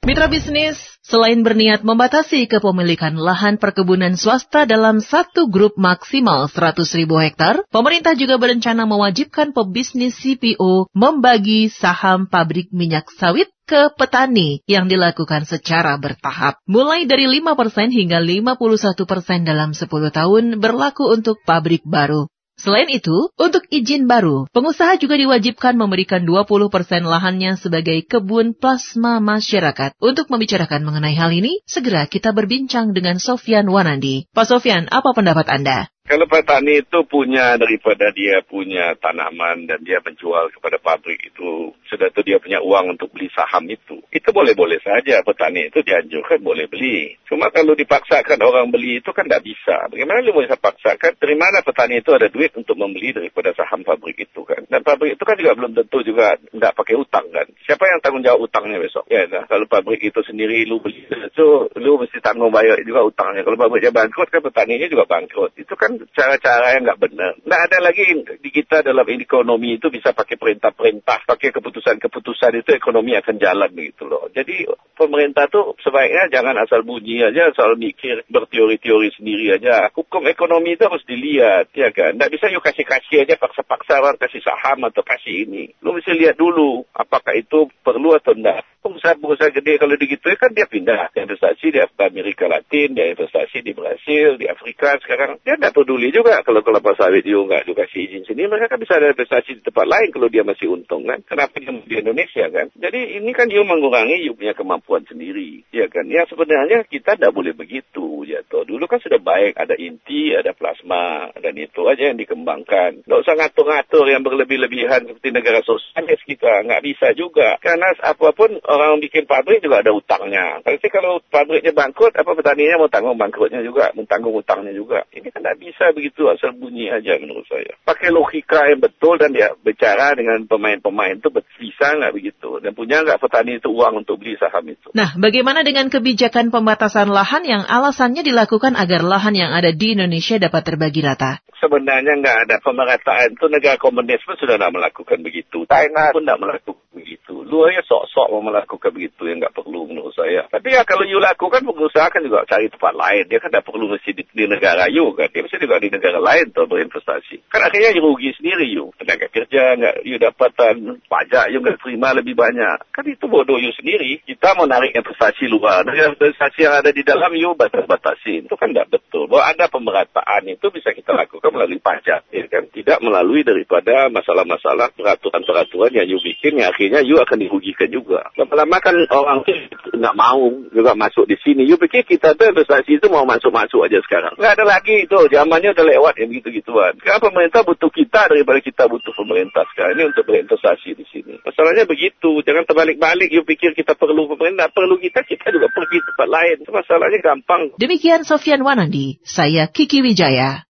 Mitra bisnis, selain berniat membatasi kepemilikan lahan perkebunan swasta dalam satu grup maksimal 100.000 hektar, pemerintah juga berencana mewajibkan pebisnis CPO membagi saham pabrik minyak sawit ke petani yang dilakukan secara bertahap. Mulai dari 5% hingga 51% dalam 10 tahun berlaku untuk pabrik baru. Selain itu, untuk izin baru, pengusaha juga diwajibkan memberikan 20% lahannya sebagai kebun plasma masyarakat. Untuk membicarakan mengenai hal ini, segera kita berbincang dengan Sofyan Wanandi. Pak Sofyan, apa pendapat Anda? Kalau petani itu punya daripada dia punya tanaman dan dia menjual kepada pabrik itu, sudah itu dia punya uang untuk beli saham itu boleh-boleh saja petani itu dianjurkan boleh beli. Cuma kalau dipaksakan orang beli itu kan tidak bisa. Bagaimana lu bisa paksakan? Dari mana petani itu ada duit untuk membeli daripada saham pabrik itu kan? Dan pabrik itu kan juga belum tentu juga tidak pakai utang kan? Siapa yang tanggung jawab utangnya besok? Ya, nah, kalau pabrik itu sendiri lu beli itu, lu mesti tanggung bayar juga utangnya. Kalau pabriknya bangkrut kan petaninya juga bangkrut. Itu kan cara-cara yang nggak benar. Nggak ada lagi di kita dalam ekonomi itu bisa pakai perintah-perintah, pakai keputusan-keputusan itu ekonomi akan jalan begitu loh. Jadi pemerintah tuh sebaiknya jangan asal bunyi aja, asal mikir berteori-teori sendiri aja. Hukum ekonomi itu harus dilihat, ya kan? Nggak bisa yuk kasih-kasih aja, paksa-paksa orang kasih saham atau kasih ini. Lu mesti lihat dulu apakah itu perlu atau enggak. Pengusaha gede kalau begitu kan dia pindah. Dia investasi di Amerika Latin, dia investasi di Brasil, di Afrika. Sekarang dia nggak peduli juga kalau kelapa sawit dia nggak kasih izin sini. Mereka kan bisa ada investasi di tempat lain kalau dia masih untung kan. Kenapa dia di Indonesia kan? Jadi ini kan dia mengurangi dia punya kemampuan sendiri. Ya kan? Ya sebenarnya kita tidak boleh begitu. Ya toh. Dulu kan sudah baik. Ada inti, ada plasma. Dan itu aja yang dikembangkan. Nggak usah ngatur-ngatur yang berlebih-lebihan seperti negara sosialis kita. Nggak bisa juga. Karena apapun orang bikin pabrik juga ada utangnya. Tapi kalau pabriknya bangkrut, apa petaninya mau tanggung bangkrutnya juga, mau tanggung utangnya juga. Ini kan tidak bisa begitu asal bunyi aja menurut saya. Pakai logika yang betul dan dia bicara dengan pemain-pemain itu bisa nggak begitu? Dan punya nggak petani itu uang untuk beli saham itu? Nah, bagaimana dengan kebijakan pembatasan lahan yang alasannya dilakukan agar lahan yang ada di Indonesia dapat terbagi rata? Sebenarnya nggak ada pemerataan itu, negara komunis pun sudah tidak melakukan begitu. China pun tidak melakukan begitu. Lu aja sok-sok mau melakukan begitu yang nggak perlu menurut saya. Tapi ya kalau you lakukan, pengusaha kan juga cari tempat lain. Dia kan tidak perlu mesti di negara you kan. Dia mesti juga di negara lain tuh berinvestasi. Kan akhirnya you rugi sendiri you. Tenaga kerja nggak you dapatan, pajak you nggak terima lebih banyak. Kan itu bodoh you sendiri. Kita mau narik investasi luar. Dari investasi yang ada di dalam you batasin. Itu kan tidak betul. Bahwa ada pemerataan itu bisa kita lakukan melalui pajak. Ya kan? Tidak melalui daripada masalah-masalah peraturan-peraturan yang you bikin. Yang akhirnya you akan dirugikan juga. Lama-lama kan orang itu nggak mau juga masuk di sini. You pikir kita tuh investasi itu mau masuk-masuk aja sekarang? Nggak ada lagi itu. Zamannya udah lewat yang begitu-gituan. Sekarang pemerintah butuh kita daripada kita butuh pemerintah sekarang ini untuk berinvestasi di sini. Masalahnya begitu. Jangan terbalik-balik. You pikir kita perlu pemerintah, perlu kita juga pergi tempat lain. Masalahnya gampang. Demikian Sofyan Wanandi, saya Kiki Wijaya.